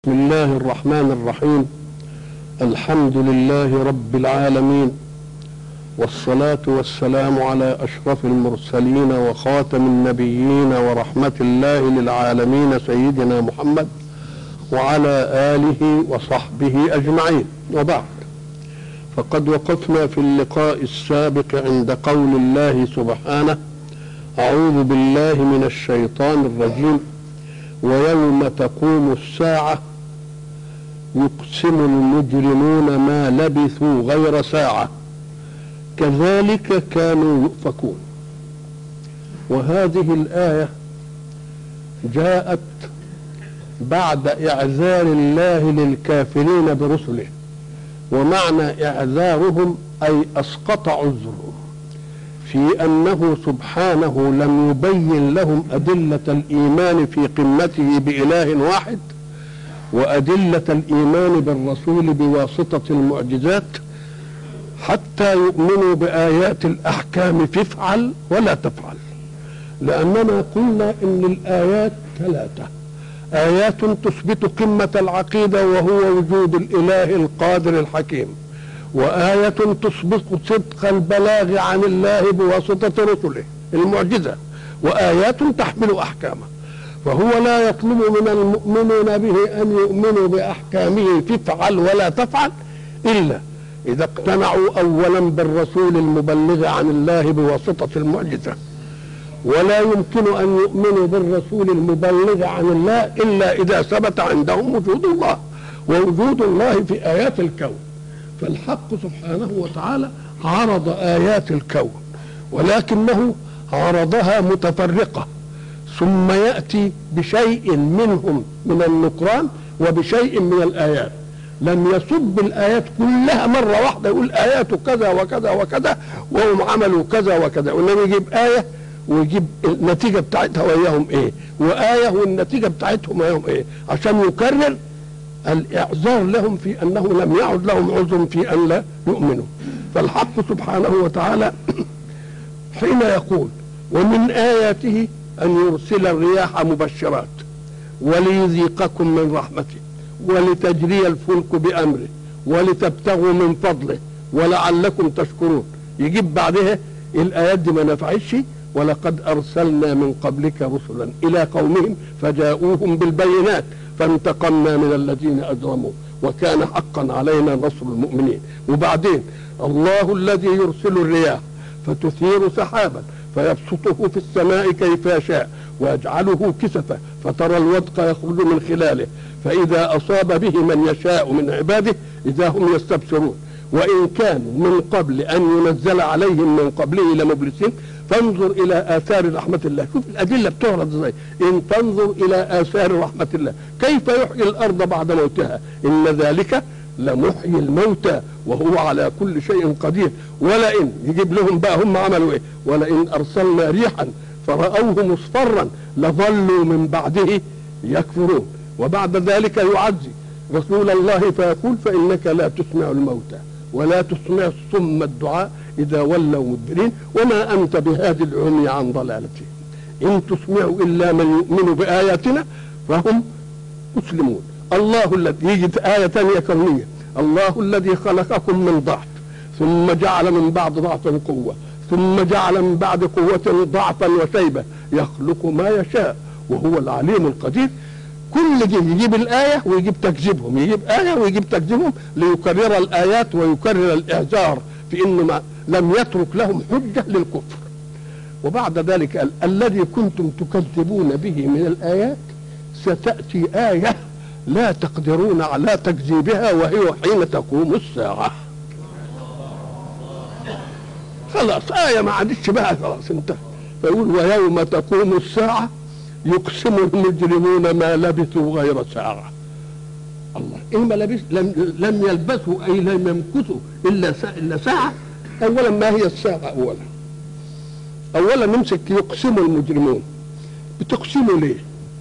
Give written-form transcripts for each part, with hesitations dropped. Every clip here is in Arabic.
بسم الله الرحمن الرحيم. الحمد لله رب العالمين، والصلاة والسلام على أشرف المرسلين وخاتم النبيين ورحمة الله للعالمين سيدنا محمد وعلى آله وصحبه أجمعين، وبعد، فقد وقفنا في اللقاء السابق عند قول الله سبحانه: أعوذ بالله من الشيطان الرجيم: ويوم تقوم الساعة يقسم المجرمون ما لبثوا غير ساعة كذلك كانوا يؤفكون. وهذه الآية جاءت بعد إعذار الله للكافرين برسله، ومعنى إعذارهم أي أسقط عذرهم في أنه سبحانه لم يبين لهم أدلة الإيمان في قمته بإله واحد، وأدلة الإيمان بالرسول بواسطة المعجزات، حتى يؤمنوا بآيات الأحكام فافعل ولا تفعل. لأننا قلنا إن الآيات ثلاثة: آيات تثبت قمة العقيدة وهو وجود الإله القادر الحكيم، وآية تثبت صدق البلاغ عن الله بواسطة رسله المعجزة، وآيات تحمل أحكامه. فهو لا يطلب من المؤمنين به أن يؤمنوا بأحكامه فافعل ولا تفعل إلا إذا اقتنعوا أولا بالرسول المبلغ عن الله بواسطة المعجزة، ولا يمكن أن يؤمنوا بالرسول المبلغ عن الله إلا إذا ثبت عندهم وجود الله، ووجود الله في آيات الكون. فالحق سبحانه وتعالى عرض آيات الكون، ولكنه عرضها متفرقة، ثم يأتي بشيء منهم من النكران وبشيء من الآيات. لم يصب الآيات كلها مرة واحدة يقول آيات كذا وكذا وكذا وهم عملوا كذا وكذا، وإنما يجيب آية ويجيب النتيجة بتاعتها وياهم إيه، وآية والنتيجة بتاعتهم وياهم إيه، عشان يكرر الإعذار لهم في أنه لم يعد لهم عذر في أن لا يؤمنوا. فالحق سبحانه وتعالى حين يقول: ومن آياته أن يرسل الرياح مبشرات وليذيقكم من رحمته ولتجري الفلك بأمره ولتبتغوا من فضله ولعلكم تشكرون. يجيب بعدها الآيات دي ما نفعتش: ولقد أرسلنا من قبلك رسلا إلى قومهم فجاءوهم بالبينات فانتقمنا من الذين أجرموا وكان حقا علينا نصر المؤمنين. وبعدين: الله الذي يرسل الرياح فتثير سحابا فيبسطه في السماء كيف يشاء ويجعله كسفا فترى الودق يخرج من خلاله فإذا أصاب به من يشاء من عباده إذا هم يستبشرون وإن كانوا من قبل أن ينزل عليهم من قبله لمبلسين فانظر إلى آثار رحمة الله. شوف الأدلة بتعرض ازاي: إن تنظر إلى آثار رحمة الله كيف يحيي الأرض بعد موتها إن ذلك لمحيي الموتى وهو على كل شيء قدير. ولئن يجيب لهم بقى هم عملوا ايه: ولئن أرسلنا ريحا فرأوه مصفرا لظلوا من بعده يكفرون. وبعد ذلك يعزي رسول الله فيقول: فإنك لا تسمع الموتى ولا تسمع الصم الدعاء إذا ولوا مدبرين وما أنت بهاد العمي عن ضلالتهم إن تسمع إلا من يؤمن بآياتنا فهم مسلمون. الله الذي، يجي آية ثانية كونية: الله الذي خلقكم من ضعف ثم جعل من بعد ضعف قوة ثم جعل من بعد قوة ضعفا وشيبة يخلق ما يشاء وهو العليم القدير. كل دي يجيب الآية ويجيب تكذيبهم، يجيب آية ويجيب تكذيبهم ليكرر الآيات ويكرر الإعذار في إنه ما لم يترك لهم حجة للكفر. وبعد ذلك قال: الذي كنتم تكذبون به من الآيات ستأتي آية لا تقدرون على تكذيبها وهي حين تقوم الساعة. خلاص آية ما عادتش بقى، خلاص انتهى. فيقول: ويوم تقوم الساعة يقسم المجرمون ما لبثوا غير ساعة. الله، إيه ما لبث؟ لم يلبثوا أي لم يمكثوا إلا ساعة. أولا ما هي الساعة؟ أولا نمسك يقسم المجرمون. بتقسموا ليه؟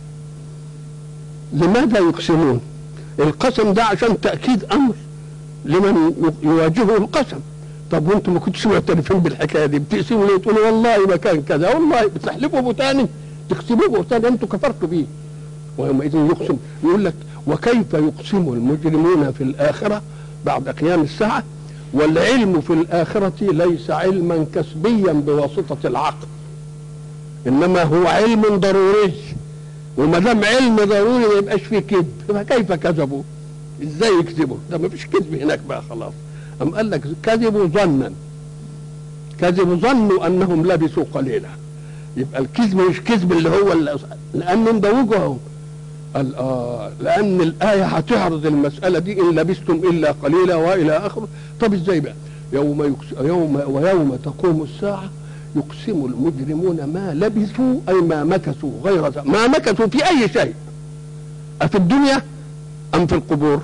لماذا يقسمون؟ القسم ده عشان تأكيد أمر لمن يواجهه القسم. طب وانتم ما كنتش معترفين بالحكايه دي بتقسموا ليه؟ تقولوا والله ما كان كذا، والله بتحلفوا بهتان تكسبوه بهتان انتم كفرتوا بيه. ويومئذ يقسم، يقول لك وكيف يقسم المجرمون في الآخرة بعد قيام الساعة؟ والعلم في الآخرة ليس علما كسبيا بواسطة العقل، إنما هو علم ضروري، وما دام علم ضروري ما يبقاش فيه كذب، فكيف كذبوا؟ ازاي يكذبوا؟ ده ما فيش كذب هناك بقى خلاص. أم قال لك كذبوا ظنا، كذبوا ظنوا أنهم لبثوا قليلا. يبقى الكذب مش كذب اللي هو لأنهم دوجهم. قال لأن الآية هتعرض المسألة دي إن لبثتم إلا قليلا وإلى آخره. طب ازاي بقى؟ ويوم تقوم الساعة يقسم المجرمون ما لبثوا أي ما مكثوا غير ما مكثوا في أي شيء، أفي الدنيا أم في القبور؟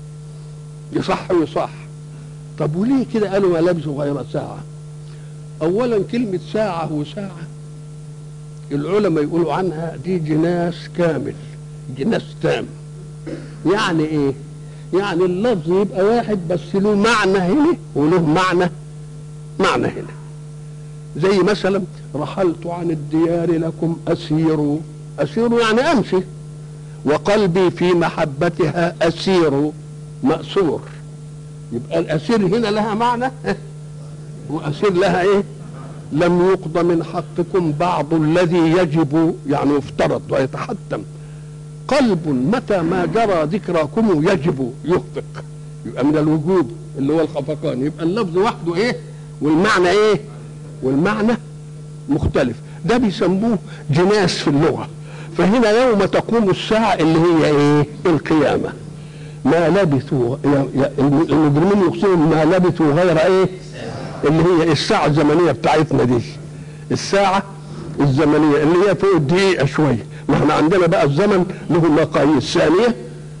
يصح ويصح. طب وليه كده قالوا ما لبثوا غير ساعة؟ أولا كلمة ساعة وساعة العلماء يقولوا عنها دي جناس كامل، جناس تام. يعني إيه؟ يعني اللفظ يبقى واحد بس له معنى هنا وله معنى هنا. زي مثلا رحلت عن الديار لكم أسير، أسير يعني أمشي، وقلبي في محبتها أسير مأسور. يبقى الأسير هنا لها معنى وأسير لها إيه؟ لم يقضى من حقكم بعض الذي يجب، يعني يفترض ويتحتم. قلب متى ما جرى ذكراكم يجب يخفق، يبقى من الوجوب اللي هو الخفقان. يبقى اللفظ وحده إيه والمعنى إيه؟ والمعنى مختلف. ده بيسموه جناس في اللغة. فهنا يوم تقوم الساعة اللي هي ايه؟ القيامة. ما لبثوا، المجرمين يقسموا ما لبثوا غير ايه؟ اللي هي الساعة الزمنية بتاعتنا دي، الساعة الزمنية اللي هي فوق الدقيقة شوية. ما احنا عندنا بقى الزمن له مقاييس، ثانية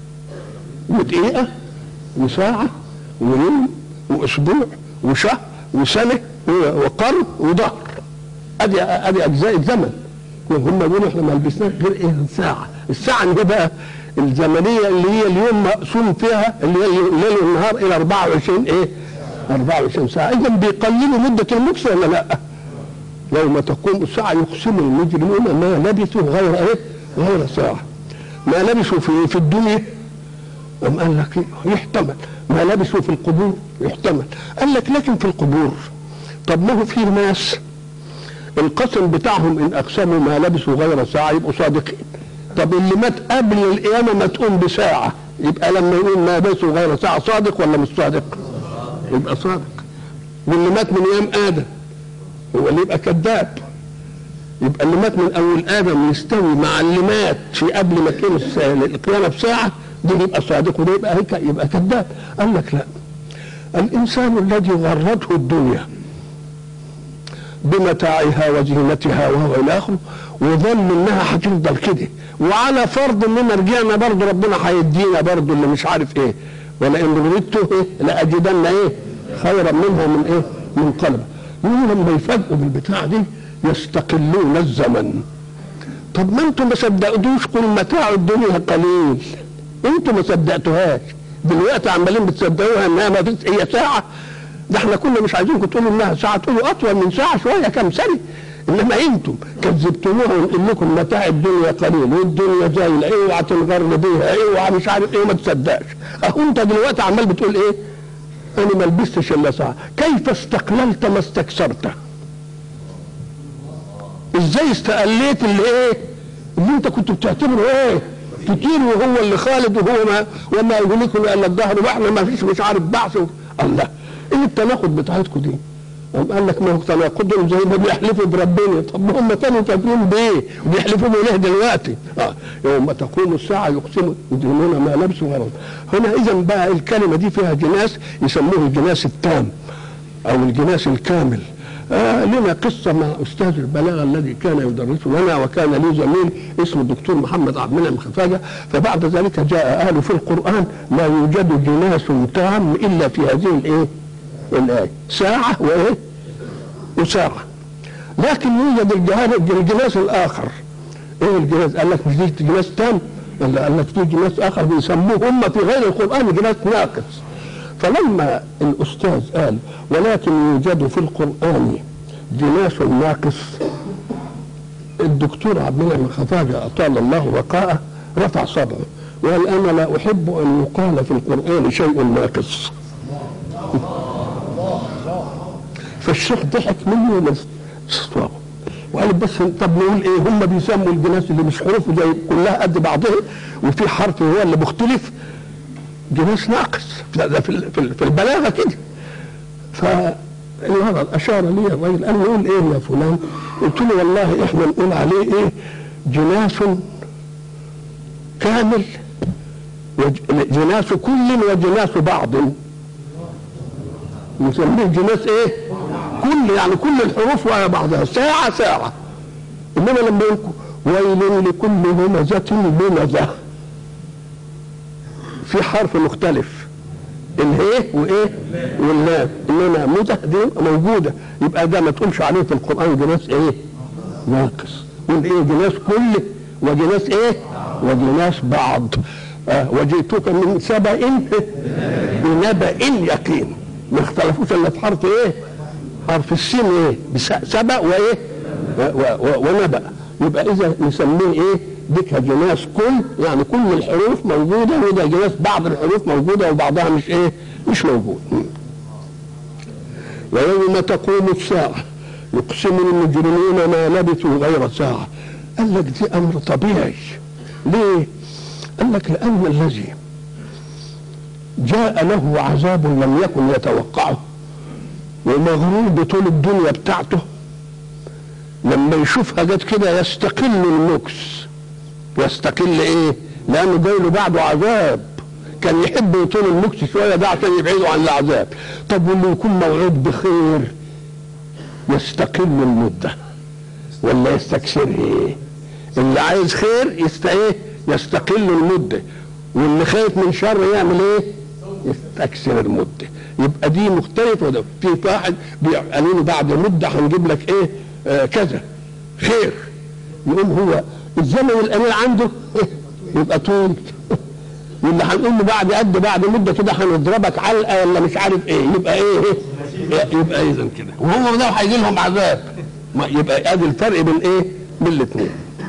ودقيقة وساعة ويوم واسبوع وشهر وسنة وقرن وظهر. ادي اجزاء الزمن. وهم بيقولوا احنا ما لبسناش غير ايه؟ الساعه. الساعه اللي هي بقى الزمنيه اللي هي اليوم مقسوم فيها اللي هي الليل والنهار الى 24 ايه؟ 24 ساعه. اذا بيقللوا مده المكس ولا لا؟ يوم تقوم الساعه يقسم المجرمون ما لبثوا غير ايه؟ غير ساعه. ما لبثوا في الدنيا أم قال لك يحتمل، ما لبثوا في القبور يحتمل. قال لك لكن في القبور طب ما هو في ناس القسم بتاعهم ان اقسموا ما لبثوا غير ساعه يبقوا صادقين. طب اللي مات قبل القيامه ما تقوم بساعه، يبقى لما يقول ما لبثوا غير ساعه صادق ولا مش صادق؟ يبقى صادق. واللي مات من ايام ادم هو اللي يبقى كذاب. يبقى اللي مات من اول ادم يستوي مع اللي مات في قبل ما تقوم القيامه بساعه، ده يبقى صادق وده يبقى كذاب. قال لك لا، الانسان الذي غرته الدنيا بمتاعها وزينتها وهو الى اخره وظن انها هتفضل كده، وعلى فرض اننا رجعنا برضه ربنا هيدينا برضه اللي مش عارف ايه، ولئن رددت ايه لاجدن ايه خيرا منها من ايه؟ من قلب. يقولوا لما يفاجئوا بالبتاع دي يستقلون الزمن. طب ما انتم ما صدقتوش قل متاع الدنيا قليل، انتم ما صدقتوهاش، دلوقتي عمالين بتصدقوها انها ما فيش هي ساعه. ده احنا كنا مش عايزينكم تقولوا انها ساعه، تقولوا اطول من ساعه شويه كم سنه، انما انتم كذبتموها ونقول لكم متاع الدنيا قليل والدنيا زايله، اوعى تنغر بيها، اوعى مش عارف ايه، وما تصدقش. اهو انت دلوقتي عمال بتقول ايه؟ انا ما لبستش الا ساعه. كيف استقللت ما استكثرت؟ ازاي استقليت اللي ايه؟ اللي انت كنت بتعتبره ايه؟ كتير وهو اللي خالد وهو ما وما يهلكم الا الدهر واحنا ما فيش مش عارف بعث. الله، ايه التناقض بتاعتكم دي؟ قال لك ما هو تناقضهم زي ما بيحلفوا بربنا. طب ما هم كانوا كافرين بايه؟ وبيحلفوا بإله دلوقتي؟ يوم تقوم الساعه يقسم المجرمون ما لبثوا غير. هنا اذا بقى الكلمه دي فيها جناس يسموه الجناس التام او الجناس الكامل. لنا قصه مع استاذ البلاغه الذي كان يدرس لنا، وكان لي زميل اسمه الدكتور محمد عبد المنعم خفاجه. فبعد ذلك جاء قالوا في القران لا يوجد جناس تام الا في هذه الايه؟ الايه، ساعه وايه؟ وساعه. لكن يوجد الجناس الاخر. ايه الجناس؟ قال لك مش دي جناس تام، قال لك في جناس اخر بيسموه هم في غير القران جناس ناقص. فلما الأستاذ قال ولكن يوجد في القرآن جناس ناقص، الدكتور عبد المنعم خفاجة أطال الله بقاءه رفع صبعه وقال انا لا احب ان يقال في القران شيء ناقص. فالشيخ ضحك منه واستغرب وقال بس طب نقول ايه؟ هم بيسموا الجناس اللي مش حروف زي كلها قد بعضها وفي حرف هو اللي مختلف جناس ناقص في البلاغه كده. فالولد اشار لي الراجل قال نقول ايه يا فلان؟ قلت له والله احنا نقول عليه ايه؟ جناس كامل، جناس كل وجناس بعض، نسميه جناس ايه؟ كل، يعني كل الحروف ويا بعضها ساعة ساعة. انما لما يقول ويل لكل همزة لمزة في حرف مختلف الهيه وايه واللام، انما مزة دي موجودة، يبقى ده ما تقولش عليه في القرآن جناس ايه؟ ناقص. قول ايه؟ جناس كل وجناس ايه؟ وجناس بعض. وجئتك من سبأ بنبأ يقين. ما اختلفوش الا في حرف ايه؟ حرف السين ايه؟ سبأ وايه؟ ونبأ. يبقى اذا نسميه ايه؟ ديكها جناس كل، يعني كل الحروف موجوده، وده جناس بعض الحروف موجوده وبعضها مش ايه؟ مش موجود. ويوم تقوم الساعه يقسم المجرمين ما لبثوا غير ساعه. قال لك دي امر طبيعي. ليه؟ قال لك لان الذي جاء له عذاب لم يكن يتوقعه ومغرور بطول الدنيا بتاعته، لما يشوفها جت كده يستقل المكس. يستقل ايه؟ لانه جاي له بعده عذاب، كان يحب يطول المكس شويه ده عشان يبعده عن العذاب. طب واللي يكون موعود بخير يستقل المده ولا يستكثر ايه؟ اللي عايز خير يستقل المده، واللي خايف من شر يعمل ايه؟ يستكثر المده. يبقى دي مختلفه. وده في واحد قالوا له بعد مده هنجيب لك ايه؟ كذا خير، يقوم هو الزمن القليل عنده يبقى طول، واللي هنقول له بعد مده كده هنضربك علقه ولا مش عارف ايه، يبقى ايه؟ يبقى اذا كده وهو ده هيجي لهم عذاب. يبقى ادي الفرق بين ايه؟ بين الاثنين.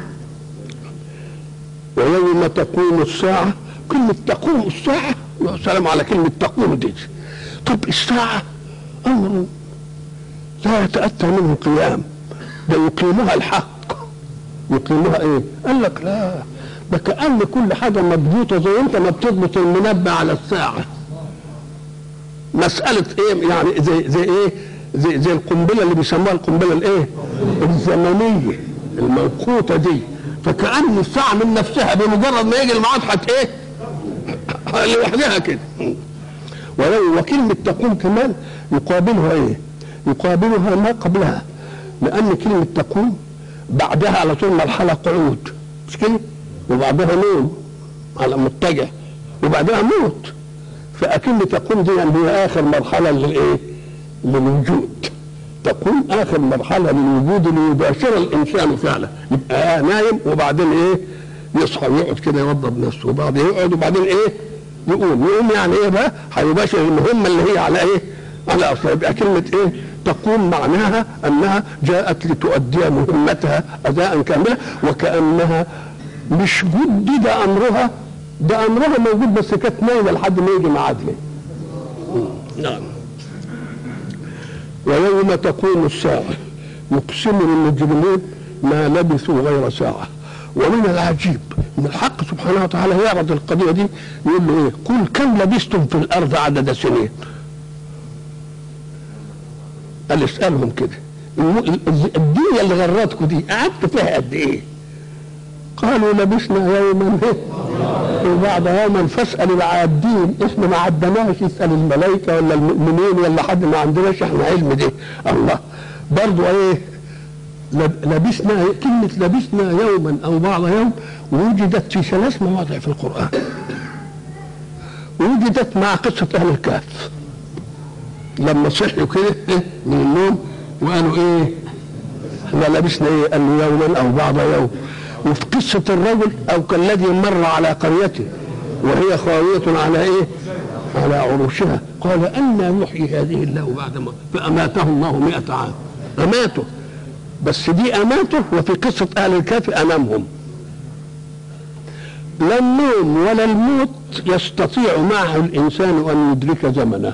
ويوم تقوم الساعه، كلمه تقوم الساعه، يا سلام على كلمه تقوم دي. طب الساعه امر لا يتاتى منه قيام، ده يقيمها الحق. يقيمها ايه؟ قال لك لا، ده كأن كل حاجه مضبوطه زي انت ما بتضبط المنبه على الساعه. مساله ايه؟ يعني زي ايه؟ زي القنبله اللي بيسموها القنبله الايه؟ الزمنيه الموقوته دي. فكأن الساعه من نفسها بمجرد ما يجي الميعاد ايه؟ لوحدها كده. وكلمه تقوم كمان يقابلها ايه؟ يقابلها ما قبلها، لأن كلمة تقوم بعدها على طول مرحلة قعود، مش كده؟ وبعدها نوم على متجه، وبعدها موت. فأكن تقوم دي يعني هي آخر مرحلة للإيه؟ للوجود. تقوم آخر مرحلة للوجود ليباشر الإنسان فعلا. يبقى نايم وبعدين إيه؟ يصحى ويقعد كده يوضب نفسه، وبعدين يقعد وبعدين إيه؟ يقوم يعني إيه بقى؟ هيباشر المهمة اللي هي على إيه؟ على أصلا. يبقى كلمة إيه؟ تقوم معناها أنها جاءت لتؤدي مهمتها أداء كاملا، وكأنها مش جدد أمرها، ده أمرها موجود بس كانت نايمة لحد ما يجي ميعادها. نعم. ويوم تقوم الساعة يقسم المجرمون ما لبثوا غير ساعة. ومن العجيب ان الحق سبحانه وتعالى يعرض القضية دي يقول له ايه؟ قل كم لبثتم في الأرض عدد سنين. قال اسألهم كده الدنيا اللي غرتكم دي قعدت فيها قد ايه؟ قالوا لبسنا يوما وبعد يوما فاسأل العادين. احنا ما عدناش، يسأل الملائكة ولا المؤمنين ولا حد، ما عندناش احنا علم دي. الله برضو ايه؟ لبسنا، كلمة لبسنا يوما او بعض يوم وجدت في 3 مواضع في القرآن. وجدت مع قصة أهل الكهف لما صحوا كده من النوم وقالوا ايه؟ احنا لبسنا ايه؟ قالوا يوما او بعض يوم. وفي قصة الرجل او كالذي مر على قريته وهي خاوية على ايه؟ على عروشها قال أنى يحيي هذه الله بعد ما فأماته الله 100 عام. أماته، بس دي أماته. وفي قصة أهل الكهف أمامهم لا النوم ولا الموت يستطيع معه الإنسان أن يدرك زمنه.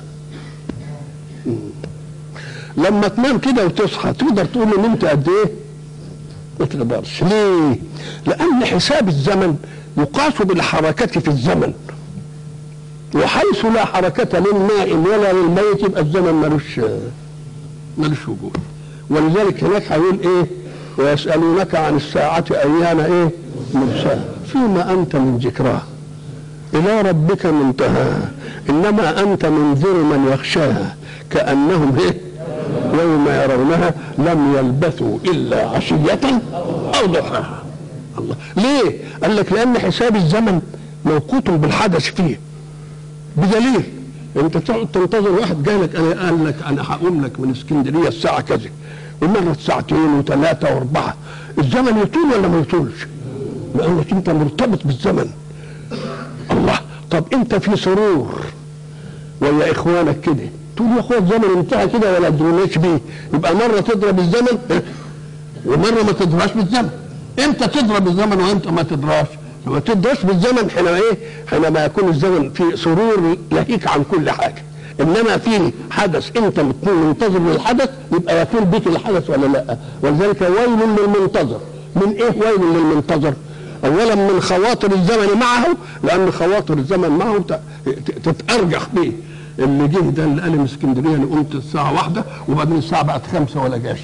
لما تنام كده وتصحى تقدر تقول له نمت قد ايه؟ ما تقدرش. ليه؟ لأن حساب الزمن يقاس بالحركة في الزمن، وحيث لا حركة للنائم ولا للميت يبقى الزمن ملوش وجود. ولذلك هناك هيقول ايه؟ ويسألونك عن الساعة أيان ايه؟ مرساها فيما أنت من ذكراها إلى ربك منتهاها إنما أنت منذر من يخشاها كأنهم ايه؟ يوم يرونها لم يلبثوا إلا عشية أو ضحاها. الله ليه؟ قال لك لأن حساب الزمن موقوت بالحدث فيه، بدليل انت تقعد تنتظر واحد جاي لك قال لك انا هقوم لك من اسكندريه الساعه كذا، ومره ساعتين وثلاثه واربعه، الزمن يطول ولا ما يطولش؟ لانك انت مرتبط بالزمن. الله، طب انت في سرور ويا اخوانك كده تقول يا اخويا الزمن انتهى كده ولا تدروناش بيه، يبقى مره تضرب الزمن ومره ما تدراش بالزمن. امتى تضرب الزمن وامتى ما تدراش؟ ما تدرس بالزمن حينما يكون الزمن في سرور لهيك عن كل حاجه، انما في حدث انت منتظر للحدث يبقى يكون بك الحدث ولا لا. ولذلك ويل للمنتظر. من ايه ويل للمنتظر؟ اولا من خواطر الزمن معه، لان خواطر الزمن معه تتارجح به. اللي جه ده اللي قال من اسكندريه انا قمت الساعه 1 وبعدين الساعه بقت 5 ولا جاش،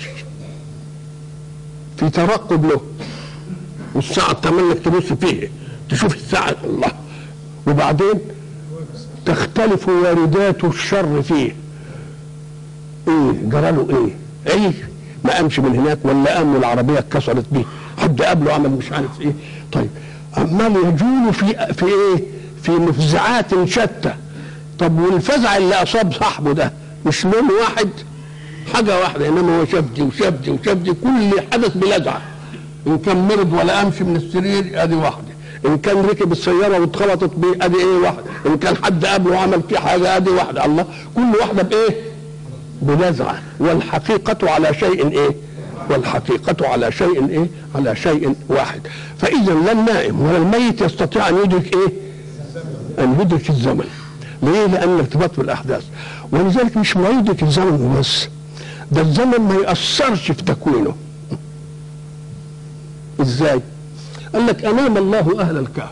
في ترقب له، والساعة تملك تبص فيه تشوف الساعة. الله، وبعدين تختلف واردات الشر فيه. ايه جراله ايه؟ عيش ما قامش من هناك، ولا قام والعربية اتكسرت بيه، حد قبله عمل مش عارف ايه. طيب عمال يجول في ايه؟ في مفزعات شتى. طب والفزع اللي اصاب صاحبه ده مش لون واحد، حاجة واحدة، انما هو شاف دي وشاف دي وشاف دي، كل حدث بلزعة. ان كان مرض ولا امشي من السرير ادي واحده، ان كان ركب السياره واتخبطت بيه ادي ايه واحده، ان كان حد قبله وعمل فيه حاجه ادي واحده. الله، كل واحده بايه؟ بنزعه. والحقيقه على شيء ايه؟ والحقيقه على شيء ايه؟ على شيء واحد. فاذا لا النائم ولا الميت يستطيع ان يدرك ايه؟ ان يدرك الزمن. ليه؟ لان ارتباط بالاحداث. ولذلك مش ما يدرك الزمن بس، ده الزمن ما ياثرش في تكوينه. ازاي؟ قال لك انام الله اهل الكهف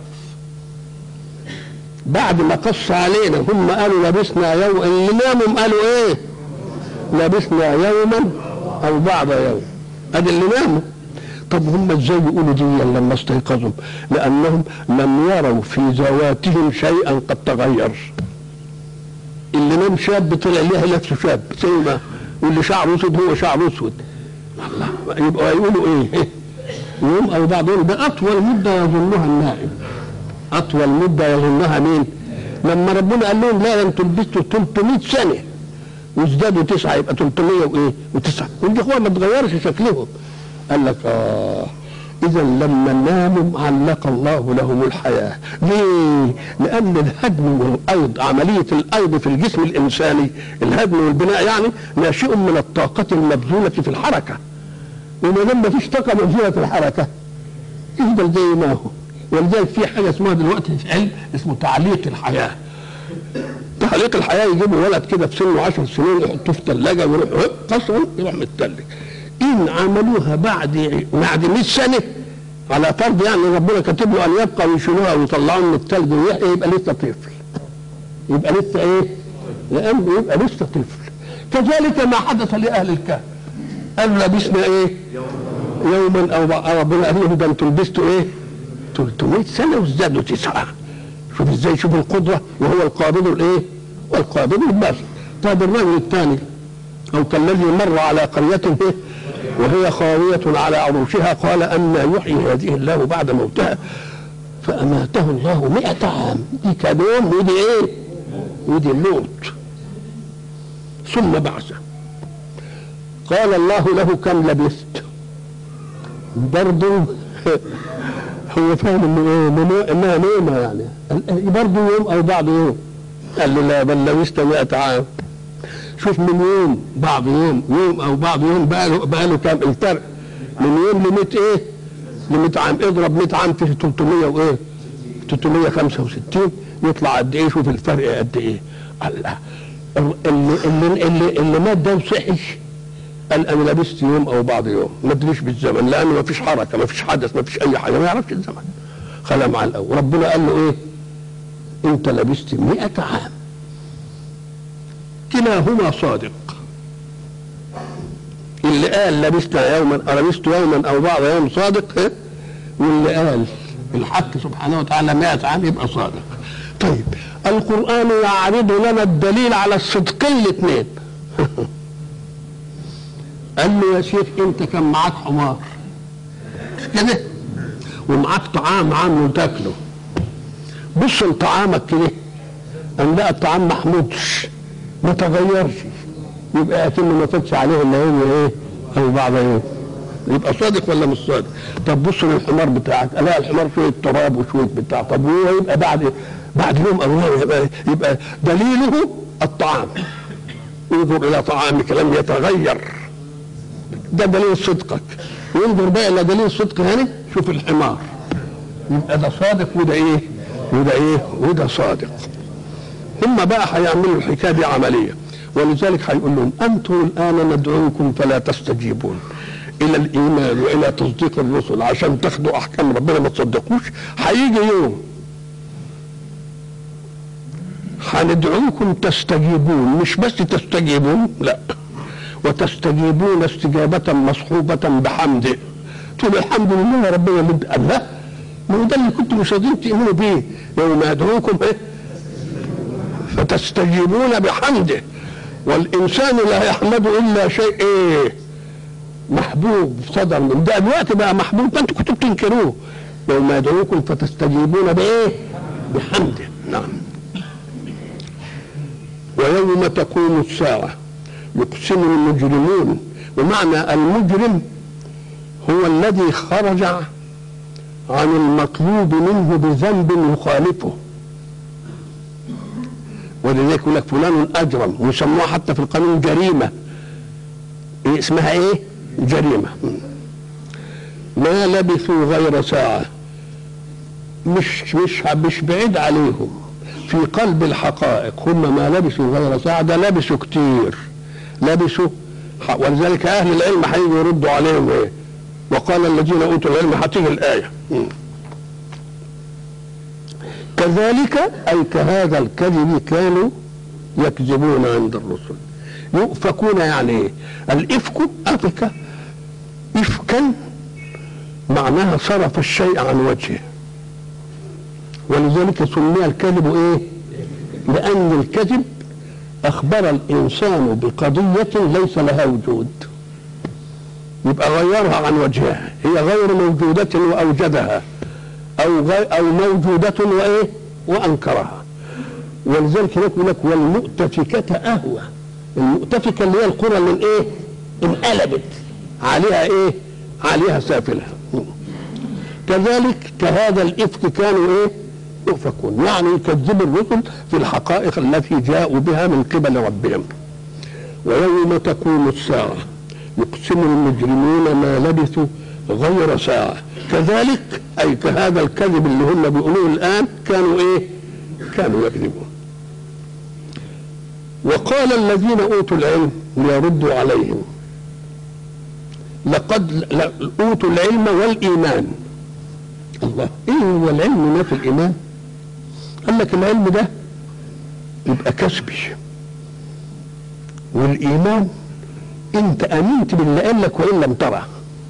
بعد ما قص علينا، هم قالوا لبسنا يوم، اللي ناموا قالوا ايه؟ لبسنا يوما او بعض يوم، ادي اللي ناموا. طب هم ازاي يقولوا دي لما استيقظوا؟ لانهم لم يروا في ذواتهم شيئا قد تغير. اللي نام شاب طلع ليه نفسه شاب سيما، واللي شعره اسود هو شعره اسود. الله، يبقى يقولوا ايه؟ يوم او بعض يوم. ده اطول مده يظنها النائم، اطول مده يظنها مين؟ لما ربنا قال لهم لا انتم لبثتوا 300 سنه وازدادوا 9 يبقى 300 وايه؟ و9. والاخوان ما تغيرش شكلهم. قال لك اذا لما ناموا علق الله لهم الحياه. ليه؟ لان الهدم والايض، عمليه الايض في الجسم الانساني، الهدم والبناء يعني ناشئ من الطاقه المبذوله في الحركه. وما دام مفيش طاقه مبذوله في الحركه يفضل زي ما هو. ولذلك في حاجه اسمها دلوقتي في علم اسمه تعليق الحياه. تعليق الحياه يجيبوا ولد كده في سنه 10 سنين يحطوه في ثلاجه ويروح قصر يروح متثلج. ان عملوها بعد 100 سنه على فرض يعني ربنا كاتب له ان يبقى ويشيلوها ويطلعوه من الثلج يبقى لسه طفل. يبقى لسه ايه؟ لانه يبقى لسه طفل. كذلك ما حدث لاهل الكهف. قالوا لبسنا ايه؟ يوما او ربنا قال لهم ده انتم لبستوا ايه؟ 300 سنه وازدادوا 9. شوف ازاي، شوف القدره، وهو القابض الايه؟ والقابض الباسط. طيب الرجل الثاني او كالذي مر على قريه ايه؟ وهي خاويه على عروشها قال ان يحيي هذه الله بعد موتها فاماته الله 100 عام. دي كان يوم ودي ايه؟ ودي الموت. ثم بعثه قال الله له كم لبثت؟ برضه هو فاهم انها نومه يعني، برضه يوم او بعض يوم. قال له لا بل لبثت 100 عام. شوف من يوم بعض يوم، يوم او بعض يوم بقى له كام الفرق؟ من يوم ل 100 ايه؟ ل 100 عام. اضرب 100 عام في 300 وايه؟ 365 يطلع قد ايه؟ شوف الفرق قد ايه. الله، اللي مات ده وصحي قال انا لبست يوم او بعض يوم، ما ادريش بالزمن لانه ما فيش حركه، ما فيش حدث، ما فيش اي حاجه، ما يعرفش الزمن. خلى مع الاول، ربنا قال له ايه؟ انت لبست 100 عام. كلاهما صادق. اللي قال لبست يوما او بعض يوم صادق، واللي قال الحق سبحانه وتعالى 100 عام يبقى صادق. طيب القرآن يعرض لنا الدليل على الصدقين الاثنين. قال له يا شيخ انت كان معاك حمار كده ومعاك طعام عامله تاكله، بص لطعامك كده ان لا الطعام محمودش ما تغيرش، يبقى اكنه ما فاتش عليه الا يوم ايه او بعض يوم، يبقى صادق ولا مش صادق؟ طب بص للحمار بتاعك، الاقي الحمار شويه تراب وشويه بتاع، طب هو يبقى بعد يوم او يوم يبقى دليله الطعام. انظر الى طعامك لم يتغير، ده دليل صدقك. وانظر بقى الى دليل صدق هنا، شوف الحمار، يبقى ده صادق وده ايه وده ايه وده صادق. هم بقى هيعملوا الحكايه دي عمليه، ولذلك هيقول لهم انتم الان ندعوكم فلا تستجيبون الى الايمان والى تصديق الرسل عشان تاخدوا احكام ربنا ما تصدقوش. هيجي يوم هندعوكم تستجيبون، مش بس تستجيبون، لا، وتستجيبون استجابة مصحوبة بحمده. تقول الحمد لله ربنا اللي قال لا، ما هو ده اللي كنتم مش راضيين تؤمنوا بيه. يوم يدعوكم ايه؟ فتستجيبون بحمده، والانسان لا يحمد الا شيء ايه؟ محبوب صدر من ده، الوقت بقى محبوب، ما انتوا كنتوا بتنكروه. يوم يدعوكم فتستجيبون بايه؟ بحمده. نعم. ويوم تقوم الساعة يقسم المجرمون، ومعنى المجرم هو الذي خرج عن المطلوب منه بذنب يخالفه، ولذلك يقول لك فلان أجرم، ويسموها حتى في القانون جريمة. إيه اسمها ايه؟ جريمة. ما لبثوا غير ساعة، مش بعيد عليهم في قلب الحقائق، هم ما لبثوا غير ساعة، ده لبثوا كتير، لبثوا. ولذلك أهل العلم هيجوا يردوا عليهم إيه؟ وقال الذين أوتوا العلم، هتيجي الآية كذلك أي كهذا الكذب كانوا يكذبون عند الرسل. يؤفكون يعني إيه؟ الإفك أفك، إفكا معناها صرف الشيء عن وجهه، ولذلك سمي الكذب ايه؟ لان الكذب اخبر الانسان بقضية ليس لها وجود، يبقى غيرها عن وجهها، هي غير موجودة واوجدها، او موجودة وايه وانكرها. ولذلك يقول لك والمؤتفكة اهوى، المؤتفكة اللي هي القرى اللي ايه؟ انقلبت عليها ايه؟ عليها سافلها. كذلك كهذا الافك كانوا ايه؟ يؤفكون، يعني يكذب الرسل في الحقائق التي جاءوا بها من قبل ربهم. ويوم تقوم الساعة يقسم المجرمون ما لبثوا غير ساعة، كذلك أي كهذا الكذب اللي هم بيقولوه الآن كانوا إيه؟ كانوا يكذبون. وقال الذين أوتوا العلم ليردوا عليهم لقد أوتوا العلم والإيمان. الله، إيه هو العلم ما في الإيمان؟ قال لك العلم ده يبقى كسبي، والإيمان أنت أمنت بالله قال لك وإن لم ترى.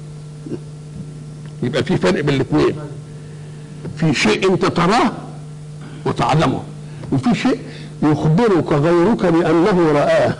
يبقى في فرق بين الاثنين، في شيء أنت تراه وتعلمه، وفي شيء يخبرك غيرك بأنه رآه،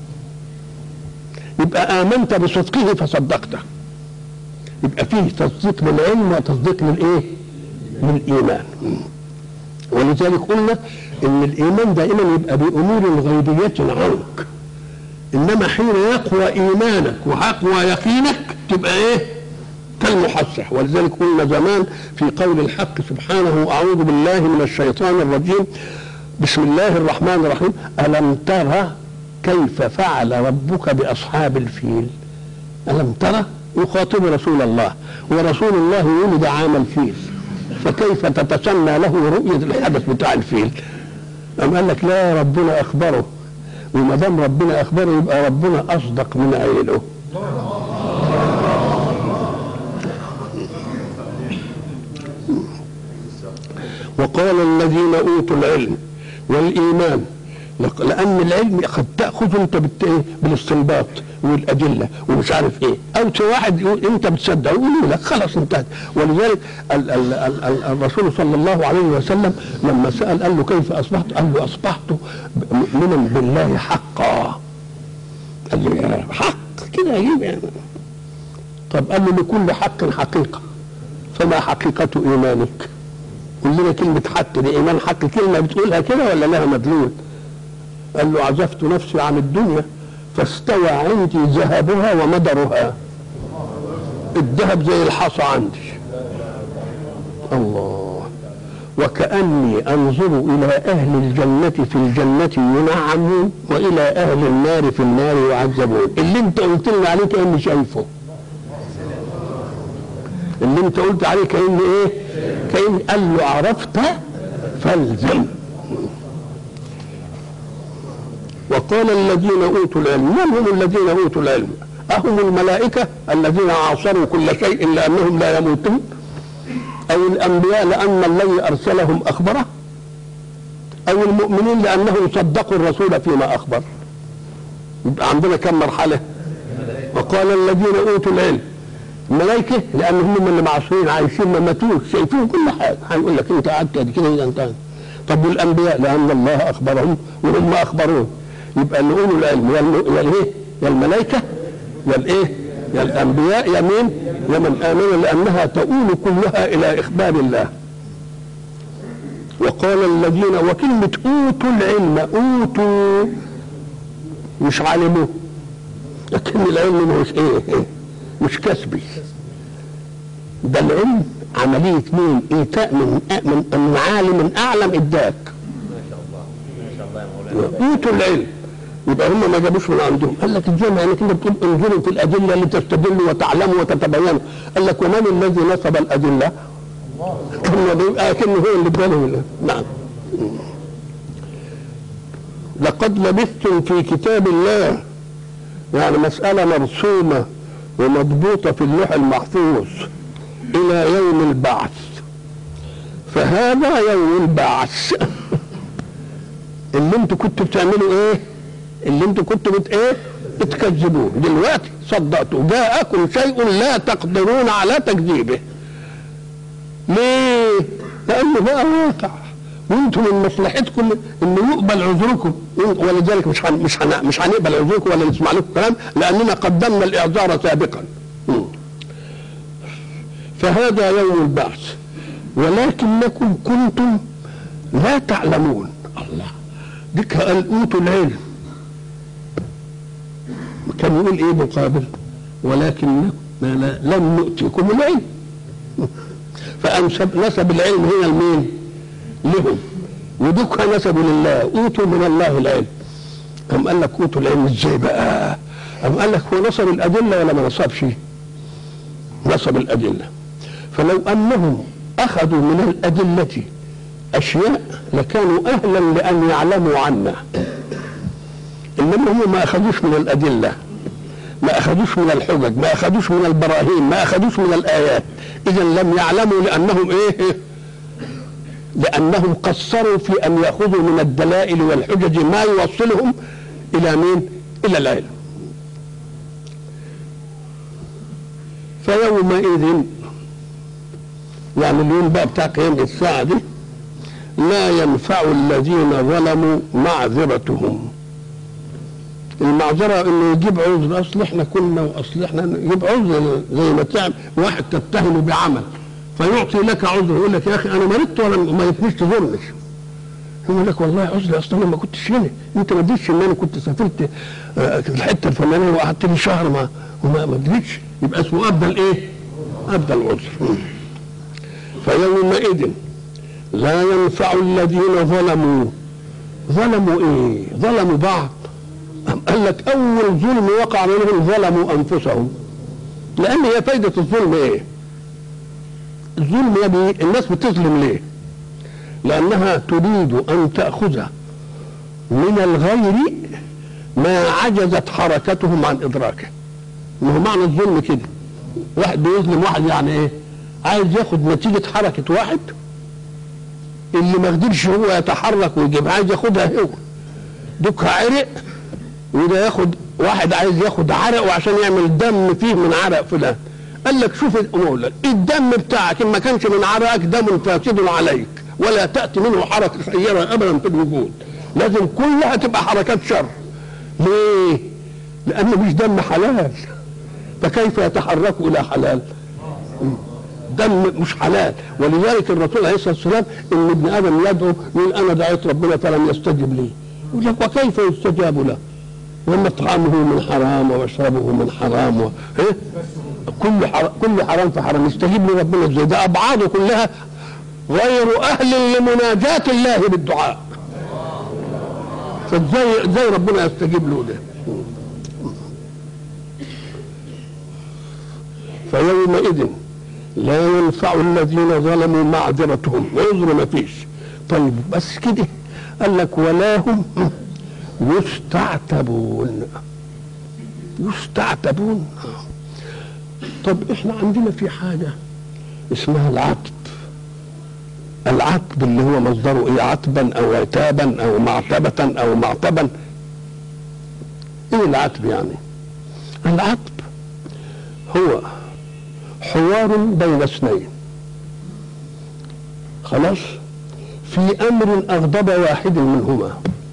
يبقى آمنت بصدقه فصدقته. يبقى فيه تصديق للعلم وتصديق للإيه؟ للإيمان. ولذلك قلنا ان الايمان دائما يبقى بامور غيبيه عنك، انما حين يقوى ايمانك ويقوى يقينك تبقى ايه؟ كالمحسح. ولذلك قلنا زمان في قول الحق سبحانه اعوذ بالله من الشيطان الرجيم بسم الله الرحمن الرحيم الم ترى كيف فعل ربك باصحاب الفيل. الم ترى يخاطب رسول الله، ورسول الله ولد عام الفيل، فكيف تتسنى له رؤية الحدث بتاع الفيل؟ أم قال لك لا، ربنا أخبره، وما دام ربنا أخبره يبقى ربنا أصدق من عيله. وقال الذين أوتوا العلم والإيمان، لأن العلم قد تأخذ أنت بالاستنباط والأدلة ومش عارف إيه، أو واحد أنت بتصدق يقول لك خلاص انتهت. ولذلك الرسول صلى الله عليه وسلم لما سأل قال له كيف أصبحت؟ قال له أصبحت مؤمنا بالله حقا. قال له يا حق كده يجيب يعني. طب قال له لكل حق حقيقة، فما حقيقة إيمانك؟ قل لنا كلمة حق دي، إيمان حق كلمة بتقولها كده ولا لها مدلول؟ قال له عزفت نفسي عن الدنيا فاستوى عندي ذهبها ومدرها. الذهب زي الحصى عندي. الله. وكأني أنظر إلى أهل الجنة في الجنة ينعمون وإلى أهل النار في النار يعذبون. اللي انت قلت لنا عليه كأني شايفه، اللي انت قلت عليه كأني ايه؟ كأني قال له عرفت فالزم. وقال الذين أوتوا العلم، من هم الذين أوتوا العلم؟ أهم الملائكة الذين عاصروا كل شيء لأنهم لا يموتون؟ أو الأنبياء لأن الذي أرسلهم أخبره؟ أو المؤمنين لأنهم صدقوا الرسول فيما أخبر؟ يبقى عندنا كم مرحلة؟ وقال الذين أوتوا العلم، الملائكة لأنهم هم اللي معصومين عايشين ما ماتوش شايفين كل حاجة، هنقول لك أنت قعدت كده إذا انتهى. طب والأنبياء لأن الله أخبرهم وهم أخبروه. يبقى اللي أولوا العلم يا الإيه؟ يا الملائكة يا الإيه؟ يا الأنبياء يا مين؟ يا من آمن، لأنها تؤول كلها إلى إخبار الله. وقال الذين، وكلمة أوتوا العلم، أوتوا مش علموا، لكن العلم مش إيه؟ مش كسبي. ده العلم عملية مين؟ إيتاء من عالم أعلم إداك. ما شاء الله ما شاء الله يا مولانا. أوتوا العلم يبقى هم ما جابوش من عندهم. قال لك ازاي؟ يعني كده بتقول انظروا في الأدلة لتستدلوا وتعلموا وتتبينوا. قال لك ومن الذي نصب الأدلة؟ كأنه هو اللي اداله. نعم. لقد لبثتم في كتاب الله، يعني مسألة مرسومة ومضبوطة في اللوح المحفوظ إلى يوم البعث، فهذا يوم البعث. اللي انتوا كنتوا بتعملوا ايه؟ اللي انتوا كنتوا بتكذبوه دلوقتي صدقتوا، جاءكم شيء لا تقدرون على تكذيبه. ليه؟ لأنه بقى واقع، وانتم من مصلحتكم انه يقبل عذركم، ولذلك مش هنقبل عذركم ولا نسمع لكم كلام، لأننا قدمنا الإعذار سابقا. فهذا يوم البعث ولكنكم كنتم لا تعلمون. الله، ديك قال اوتوا العلم، كان يقول ايه مقابل؟ ولكن لم نؤتكم العلم. فنسب العلم هنا لمين؟ لهم، ودك نسبوا لله، اوتوا من الله العلم. أم قال لك اوتوا العلم ازاي بقى؟ أم قال لك هو نصب الأدلة ولا ما نصبش؟ نصب الأدلة. فلو أنهم أخذوا من الأدلة أشياء لكانوا أهلا لأن يعلموا عنا، إنما هم ما أخذوش من الأدلة، ما أخذوش من الحجج، ما أخذوش من البراهين، ما أخذوش من الآيات. إذا لم يعلموا لأنهم إيه؟ لأنهم قصروا في أن يأخذوا من الدلائل والحجج ما يوصلهم إلى مين؟ إلى العلم. فيومئذ، يعني اليوم بقى بتاع قيام الساعة دي، لا ينفع الذين ظلموا معذرتهم. المعذرة انه يجيب عذر، اصل احنا كنا واصل احنا، يجيب عذر زي ما تعمل واحد تتهمه بعمل فيعطي لك عذر، يقول لك يا اخي انا مرضت ولا ما يتنيش تظنش. يقول لك والله عذري اصلا انا ما كنتش هنا، انت ما اديتش ان انا كنت سافرت الحته الفلانيه وقعدت لي شهر وما اديتش، يبقى اسمه ابدل ايه؟ ابدل عذر. فيومئذ لا ينفع الذين ظلموا. ظلموا ايه؟ ظلموا بعض. قال لك اول ظلم وقع منهم ظلموا انفسهم. لان هي فايده الظلم ايه؟ الظلم الناس بتظلم ليه؟ لأنها تريد أن تأخذ من الغير ما عجزت حركتهم عن إدراكه. ما هو معنى الظلم كده، واحد بيظلم واحد يعني إيه؟ عايز ياخد نتيجة حركة واحد اللي ما قدرش هو يتحرك ويجيب، عايز ياخدها هو. دوك عرق، وده ياخد واحد عايز ياخد عرق وعشان يعمل دم فيه من عرق فلان. قال لك شوف الامور، الدم بتاعك ان ما كانش من عرقك دم فاسد عليك، ولا تاتي منه حركه خيره ابدا في الوجود، لازم كلها تبقى حركات شر. ليه؟ لانه مش دم حلال، فكيف يتحرك الى حلال؟ دم مش حلال. ولذلك الرسول عليه الصلاه والسلام ان ابن ادم يدعو يقول انا دعيت ربنا فلم يستجب لي. يقول لك وكيف يستجاب له؟ ومطعمه من حرام ومشربه من حرام كل حرام في حرام، يستجيب لربنا ازاي؟ ده ابعاده كلها غير اهل لمناجاة الله بالدعاء، فازاي ربنا يستجيب له ده؟ فيومئذ لا ينفع الذين ظلموا معذرتهم، عذر ما فيش. طيب بس كده؟ قال لك ولا هم يستعتبون. يستعتبون. طب احنا عندنا في حاجة اسمها العتب. العتب اللي هو مصدره ايه؟ عتبا او عتابا او معتبة او معتبا. ايه العتب يعني؟ العتب هو حوار بين اثنين، خلاص، في امر اغضب واحد منهما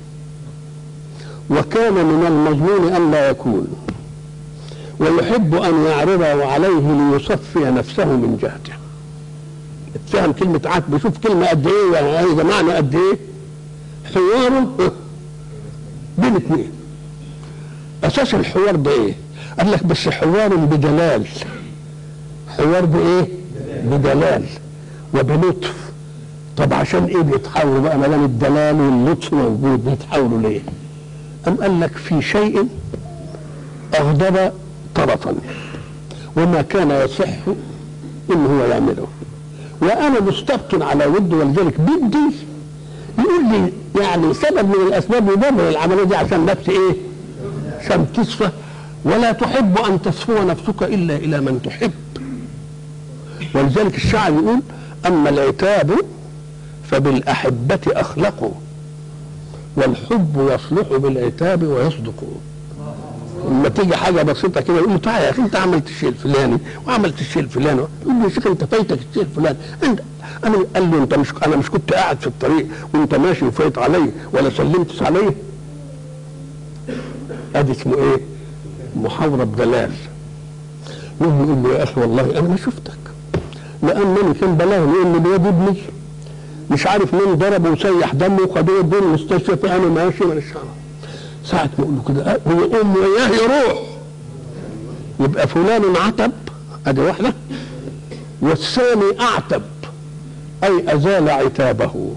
وكان من المظنون ان لا يكون، ويحب ان يعرضه عليه ليصفي نفسه من جهته. اتفهم كلمة عتب؟ شوف كلمة قد ايه يعني، هذا معنى قد ايه؟ حوار بين اثنين. اساس الحوار ده ايه؟ قال لك بس حوار بدلال. حوار بايه؟ بدلال وبلطف. طب عشان ايه بيتحاوروا بقى ما دام الدلال واللطف موجود؟ بيتحاوروا ليه؟ أم قال لك في شيء أغضب طرفا وما كان يصح إن هو يعمله، وأنا مستبطن على ود، ولذلك بدي يقول لي يعني سبب من الأسباب يبرر العملية دي عشان نفسي إيه؟ عشان تصفى. ولا تحب أن تصفو نفسك إلا إلى من تحب. ولذلك الشاعر يقول أما العتاب فبالأحبة أخلقوا والحب يصلح بالعتاب ويصدق. لما تيجي حاجه بسيطه كده يقول له تعالى يا اخي انت عملت الشيء الفلاني وعملت الشيء الفلاني، يقول له يا شيخ انت فايتك الشيء الفلاني. انا قال له انا مش كنت قاعد في الطريق وانت ماشي وفايت علي ولا سلمتش علي؟ ادي اسمه ايه؟ محاوره بدلال. يقول له يا اخي والله انا ما شفتك، لانني كان بلاغني ان الواد ابني مش عارف مين ضربه وسيح دمه وخدوه ودوه المستشفى، فانا ماشي من الشارع. ساعة ما اقول له كده هو امه اياه يروح، يبقى فلان عتب، ادي واحده، والثاني اعتب اي ازال عتابه.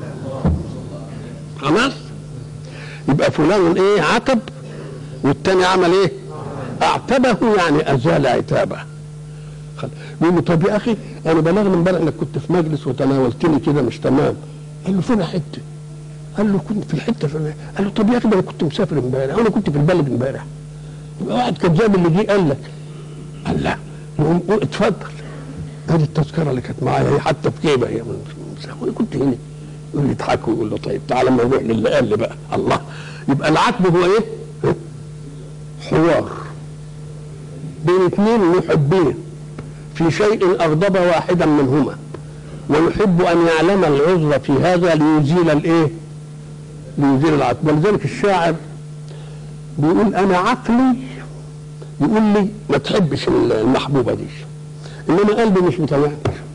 خلاص؟ يبقى فلان ايه؟ عتب، والثاني عمل ايه؟ اعتبه يعني ازال عتابه. يقول له طب يا اخي انا بلغني امبارح انك كنت في مجلس وتناولتني كده مش تمام. قال له فين حته؟ قال له كنت في الحته فين؟ قال له طب يا اخي انا كنت مسافر امبارح وانا كنت في البلد امبارح. يبقى واحد كذاب اللي جه قال لك. قال لا يقوم اتفضل هذه التذكره اللي كانت معايا هي حتى في جيبها هي وانا كنت هنا. يقول لي يضحك ويقول له طيب تعالى ما نروح للي قال لي بقى. الله. يبقى العتب هو ايه؟ حوار بين اثنين محبين في شيء أغضب واحدا منهما ويحب أن يعلم العذر في هذا ليزيل الإيه؟ ليزيل العتب. ولذلك الشاعر بيقول أنا عقلي يقول لي ما تحبش المحبوبة دي، إنما قلبي مش متوانس.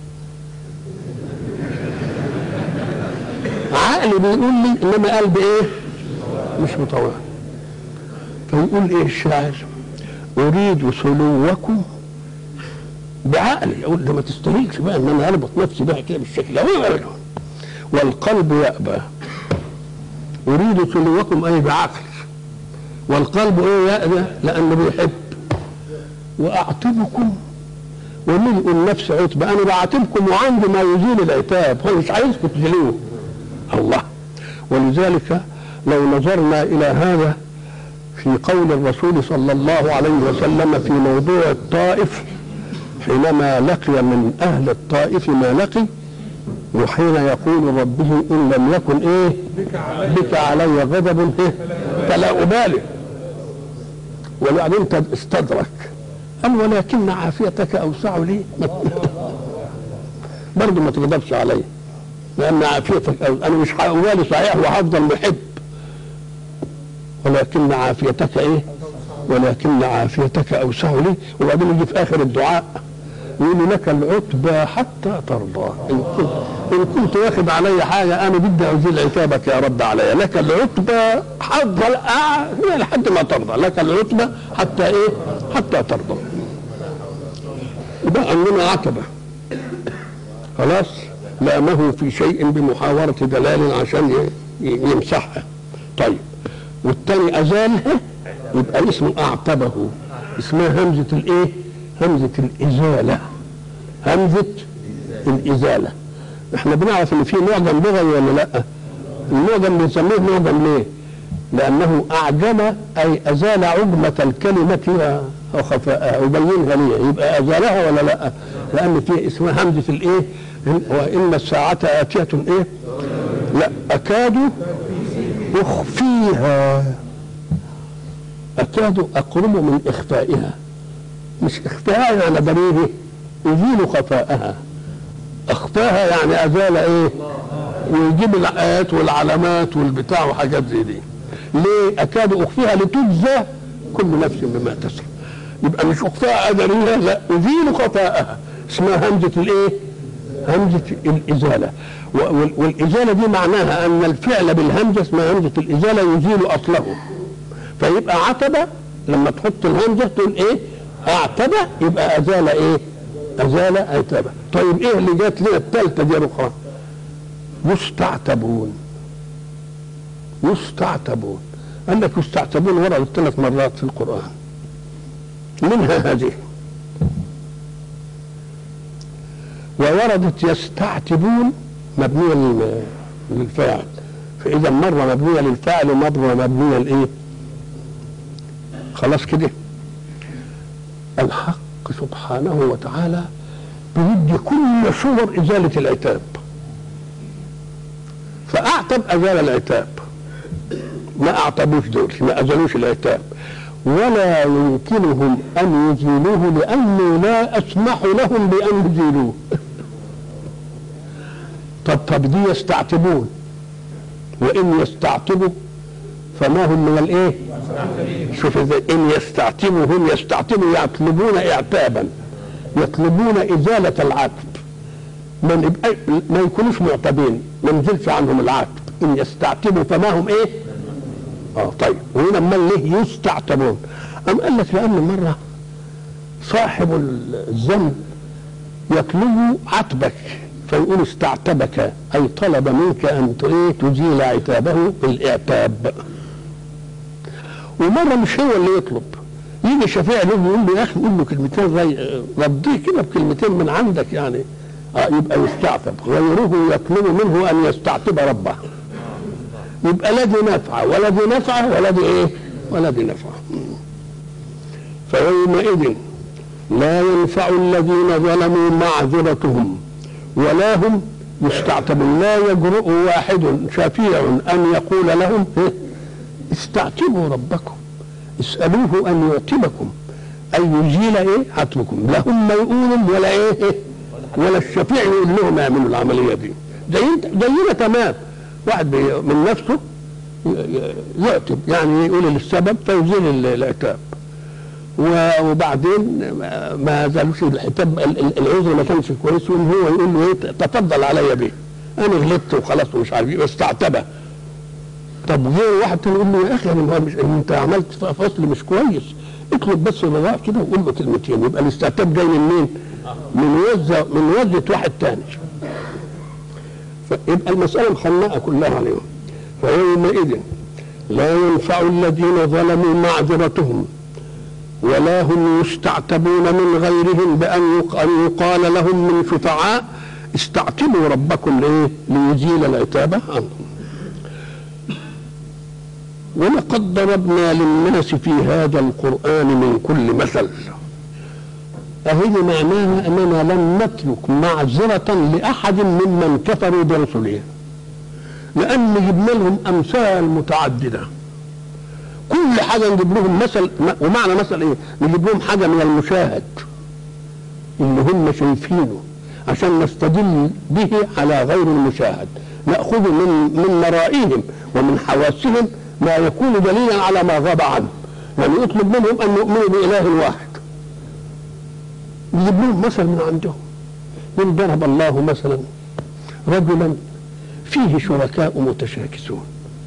عقلي بيقول لي إنما قلبي إيه؟ مش متوانس. فيقول إيه الشاعر؟ أريد سلوكم بعقلي، اقول ده ما تستهينش بقى ان انا اربط نفسي بقى كده بالشكل ده، والقلب يأبى. اريد سلوكم اي بعقلي، والقلب ايه؟ يأبى لانه بيحب. واعتبكم وملء النفس عتبة. أنا بعاتبكم وعندي ما يزيل العتاب، هو مش عايزكم تزيلوه الله. ولذلك لو نظرنا إلى هذا في قول الرسول صلى الله عليه وسلم في موضوع الطائف، حينما لقي من أهل الطائف ما لقي، وحين يقول ربه إن لم يكن بك علي غضب فلا أبالي، وبعدين استدرك قال ولكن عافيتك أوسع لي برضه ما تغضبش علي، لأن عافيتك أنا مش هأبالي صحيح وهفضل محب، ولكن عافيتك أوسع لي. وبعدين يجي في آخر الدعاء يقول لك العتبى حتى ترضى، إن كنت واخد علي حاجة أنا بدي أزيل عتابك يا رب علي، لك العتبى لحد ما ترضى، لك العتبى حتى ترضى. يبقى عندنا عتبة خلاص لامه في شيء بمحاورة دلال عشان يمسحها. طيب والتاني أزالها يبقى اسمه أعتبه، اسمها همزة همزة الإزالة، همزة الإزالة. احنا بنعرف ان في معجم لغوي ولا لا؟ المعجم بنسميه معجم ليه؟ لأنه أعجم أي أزال عجمة الكلمة وخفاءها وبينها ليه، يبقى أزالها ولا لا؟ لأن في اسمها همزة وإن الساعة آتية لا أكاد أخفيها، أكاد أقرب من إخفائها، مش إخفائها يعني بريه يزيل خفاءها، أخفاها يعني أزال ويجيب الآيات والعلامات والبتاع وحاجات زي دي. ليه أكاد أخفيها؟ لتجزى كل نفس بما تسعى. يبقى مش أخفاء أدريها، لا أزيل خفاءها، اسمها همزة همزة الإزالة. والإزالة دي معناها أن الفعل بالهمزة اسمها همزة الإزالة يزيل أصله، فيبقى عتبة لما تحط الهمزة تقول أعتبة، يبقى أزال أزال عتبة. طيب اللي جات لنا الثالثة دي الأخرى؟ يستعتبون. قال لك يستعتبون وردت 3 مرات في القرآن، منها هذه، ووردت يستعتبون مبنية للفاعل، فإذا مرة مبنية للفاعل ومرة مبنية خلاص كده. الحق سبحانه وتعالى بيدي كل صور إزالة العتاب، فأعتب أزال العتاب، ما أعتبوش دول، ما أزالوش العتاب، ولا يمكنهم أن يزيلوه لأنه لا أسمح لهم بأن يزيلوه. طب دي يستعتبون، وإن يستعتبوا فما هم من شوف ازاي، إن يستعتبوا هم يستعتبوا يطلبون إعتابا، يطلبون إزالة العتب، ما يكونوش معتبين، ما نزلش عنهم العتب. إن يستعتبوا فما هم طيب وهنا امال ليه يستعتبون؟ أم قال لك لأن مرة صاحب الذنب يطلب عتبك فيقول استعتبك، أي طلب منك أن تزيل عتابه بالإعتاب. ومرة مش هو اللي يطلب، يجي شفيع له يقول له يا أخي قول له كلمتين رديه كده بكلمتين من عندك يعني يبقى يستعتب. غيره يطلب منه أن يستعتب ربه، يبقى لا دي نفعه ولا دي نفعه ولا دي نفعه. فيومئذ لا ينفع الذين ظلموا معذرتهم ولا هم يستعتبون. لا يجرؤ واحد شفيع أن يقول لهم استعتبوا ربكم، اسألوه أن يعتبكم، أي يزيل عتبكم. لا هم يقولوا ولا الشفيع يقول لهم يعملوا العملية دي. زينا تمام، واحد من نفسه يعتب يعني يقول السبب فيزيل العتاب، وبعدين ما زالوش العتاب، العذر ما كانش كويس، وان هو يقول له تفضل عليا بيه، انا غلطت وخلاص ومش عارف واستعتبه. طب غير واحد تاني يقول له يا اخي انت عملت فصل مش كويس، اطلب بس رضاء كده وقول له كلمتين، يبقى الاستعتاب جاي من مين؟ من وزة واحد تاني. فيبقى المسألة مخنقة كلها عليهم. فيومئذ لا ينفع الذين ظلموا معذرتهم ولا هم يستعتبون من غيرهم بأن يقال لهم من شفعاء استعتبوا ربكم ليزيل العتاب عنهم. ولقد ضربنا للناس في هذا القرآن من كل مثل. أهي معناها أننا لم نترك معذرة لأحد ممن كفروا برسله، لأن جبنا لهم أمثال متعددة. كل حاجة نجيب لهم مثل، ومعنى مثل إيه؟ نجيب لهم حاجة من المشاهد اللي هم شايفينه عشان نستدل به على غير المشاهد، نأخذ من مرائهم ومن حواسهم ما يكون دليلا على ما غاب عنه. يعني يطلب منهم أن يؤمنوا بإله واحد، يجيب لهم مثل من عندهم. من ضرب الله مثلا رجلا فيه شركاء متشاكسون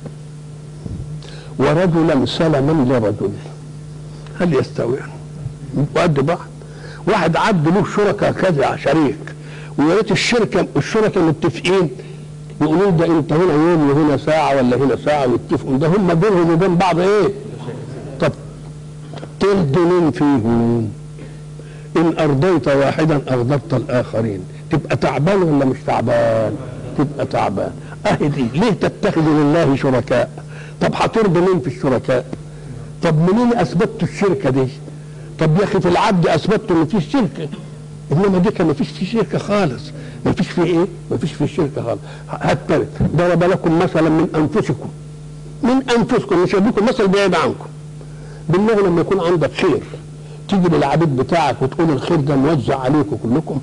ورجلا سلما لرجل، هل يستويان؟ قد بعض. واحد عد له شركاء كذا شريك، ويا ريت الشركاء متفقين يقولوا ده انت هنا يوم وهنا ساعه ولا هنا ساعه، ويتفقوا. ده هم بينهم وبين بعض ايه؟ طب تلدنين فيهم ان ارضيت واحدا اغضبت الاخرين، تبقى تعبان ولا مش تعبان؟ تبقى تعبان. اهي دي ليه تتخذوا لله شركاء؟ طب هترضي مين في الشركاء؟ طب منين اثبتوا الشركه دي؟ طب يا اخي في العبد اثبتوا ان في شركه، انما دي ما فيش فيه شركه خالص. ما فيش فيه ايه؟ ما فيش فيه شركه خالص. هات ضرب لكم مثلا من انفسكم، مش هديكم مثل بعيد عنكم. بالله لما يكون عندك خير تيجي للعبيد بتاعك وتقول الخير ده موزع عليكم كلكم؟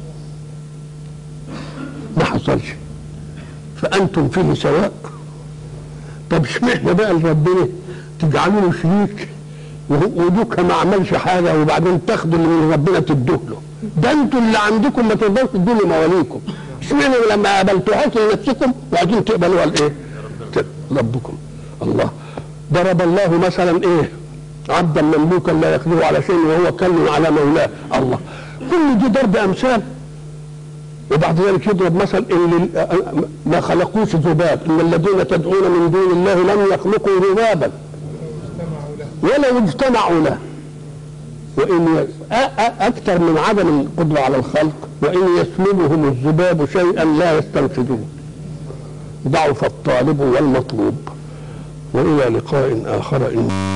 ما حصلش. فانتم فيه سواء. طب اشمعنى بقى لربنا تجعلوا له شريك ودوك ما عملش حاجه وبعدين تاخدوا اللي من ربنا تدوه له؟ ده انتوا اللي عندكم ما تقدروش تدوا لمواليكم. اشمعنى لما قبلتوهاش لنفسكم وبعدين تقبلوها لايه؟ ربكم. الله ضرب الله مثلا ايه؟ عبدا مملوكا لا يقدر على شيء وهو كل على مولاه. الله كل دي ضرب امثال. وبعد ذلك يضرب مثل ان ما خلقوش ذباب، ان الذين تدعون من دون الله لم يخلقوا ذبابا ولو اجتمعوا له، وان اكثر من عدم القدره على الخلق، وان يسلبهم الذباب شيئا لا يستنقذوه، ضعف الطالب والمطلوب. والى لقاء اخر إن